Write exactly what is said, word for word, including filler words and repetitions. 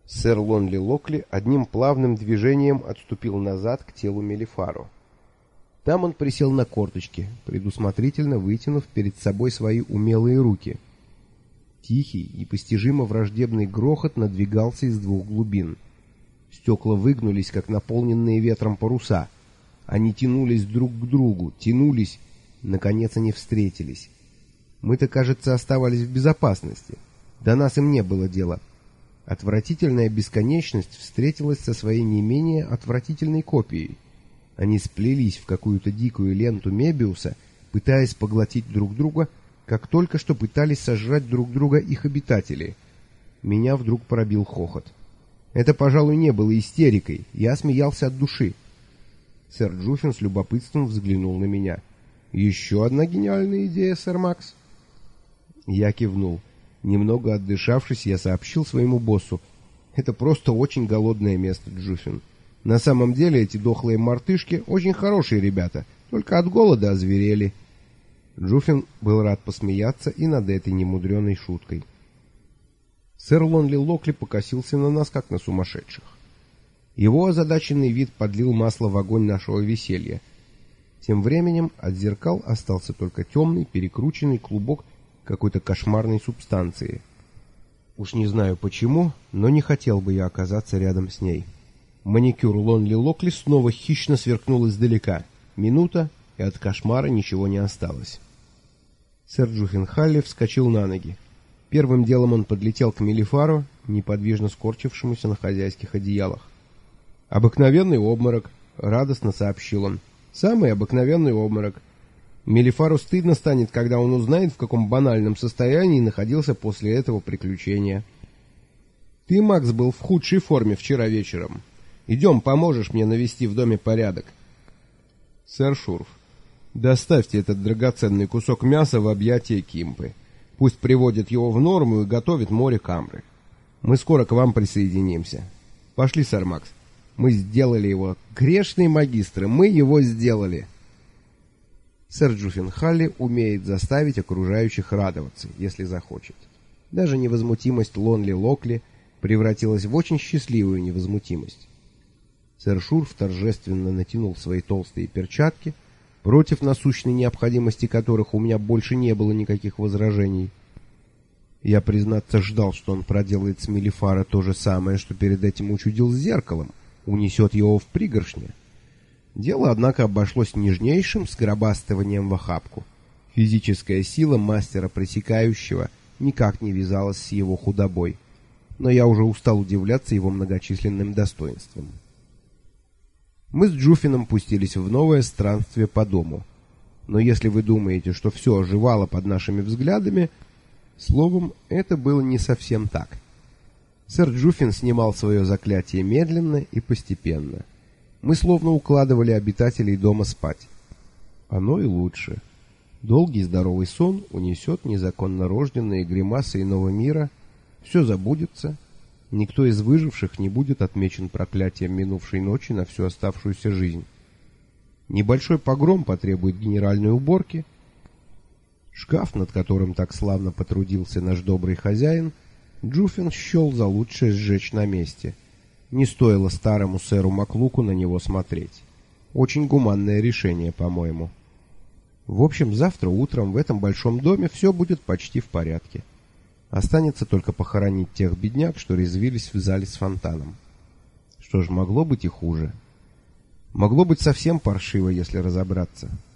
Сэр Лонли Локли одним плавным движением отступил назад к телу Мелифаро. Там он присел на корточки, предусмотрительно вытянув перед собой свои умелые руки. Тихий и постижимо враждебный грохот надвигался из двух глубин. Стекла выгнулись, как наполненные ветром паруса. Они тянулись друг к другу, тянулись, наконец они встретились. Мы-то, кажется, оставались в безопасности. До нас им не было дела. Отвратительная бесконечность встретилась со своей не менее отвратительной копией. Они сплелись в какую-то дикую ленту Мебиуса, пытаясь поглотить друг друга, как только что пытались сожрать друг друга их обитатели. Меня вдруг пробил хохот. Это, пожалуй, не было истерикой, я смеялся от души. Сэр Джуффин с любопытством взглянул на меня. «Еще одна гениальная идея, сэр Макс?» Я кивнул. Немного отдышавшись, я сообщил своему боссу: «Это просто очень голодное место, Джуффин. На самом деле эти дохлые мартышки очень хорошие ребята, только от голода озверели». Джуффин был рад посмеяться и над этой немудреной шуткой. Сэр Лонли Локли покосился на нас, как на сумасшедших. Его озадаченный вид подлил масло в огонь нашего веселья. Тем временем от зеркал остался только темный, перекрученный клубок какой-то кошмарной субстанции. Уж не знаю почему, но не хотел бы я оказаться рядом с ней. Маникюр Лонли Локли снова хищно сверкнул издалека. Минута, и от кошмара ничего не осталось. Сэр Джуффин Халли вскочил на ноги. Первым делом он подлетел к Мелифаро, неподвижно скорчившемуся на хозяйских одеялах. «Обыкновенный обморок», — радостно сообщил он. «Самый обыкновенный обморок. Мелифару стыдно станет, когда он узнает, в каком банальном состоянии находился после этого приключения. Ты, Макс, был в худшей форме вчера вечером. Идем, поможешь мне навести в доме порядок». «Сэр Шурф, доставьте этот драгоценный кусок мяса в объятия Кимпы. Пусть приводит его в норму и готовит море камры. Мы скоро к вам присоединимся. Пошли, сэр Макс. Мы сделали его. Грешные магистры, мы его сделали». Сэр Джуффин Халли умеет заставить окружающих радоваться, если захочет. Даже невозмутимость Лонли Локли превратилась в очень счастливую невозмутимость. Сэр Шурф торжественно натянул свои толстые перчатки, против насущной необходимости которых у меня больше не было никаких возражений. Я, признаться, ждал, что он проделает с Мелифаро то же самое, что перед этим учудил с зеркалом, унесет его в пригоршню. Дело, однако, обошлось нежнейшим сгробастыванием в охапку. Физическая сила мастера пресекающего никак не вязалась с его худобой, но я уже устал удивляться его многочисленным достоинствам. Мы с Джуффином пустились в новое странствие по дому. Но если вы думаете, что все оживало под нашими взглядами, словом, это было не совсем так. Сэр Джуффин снимал свое заклятие медленно и постепенно. Мы словно укладывали обитателей дома спать. Оно и лучше. Долгий здоровый сон унесет незаконно рожденные гримасы иного мира, все забудется. Никто из выживших не будет отмечен проклятием минувшей ночи на всю оставшуюся жизнь. Небольшой погром потребует генеральной уборки. Шкаф, над которым так славно потрудился наш добрый хозяин, Джуффин счел за лучшее сжечь на месте. Не стоило старому сэру Маклуку на него смотреть. Очень гуманное решение, по-моему. В общем, завтра утром в этом большом доме все будет почти в порядке. Останется только похоронить тех бедняк, что резвились в зале с фонтаном. Что ж, могло быть и хуже. Могло быть совсем паршиво, если разобраться.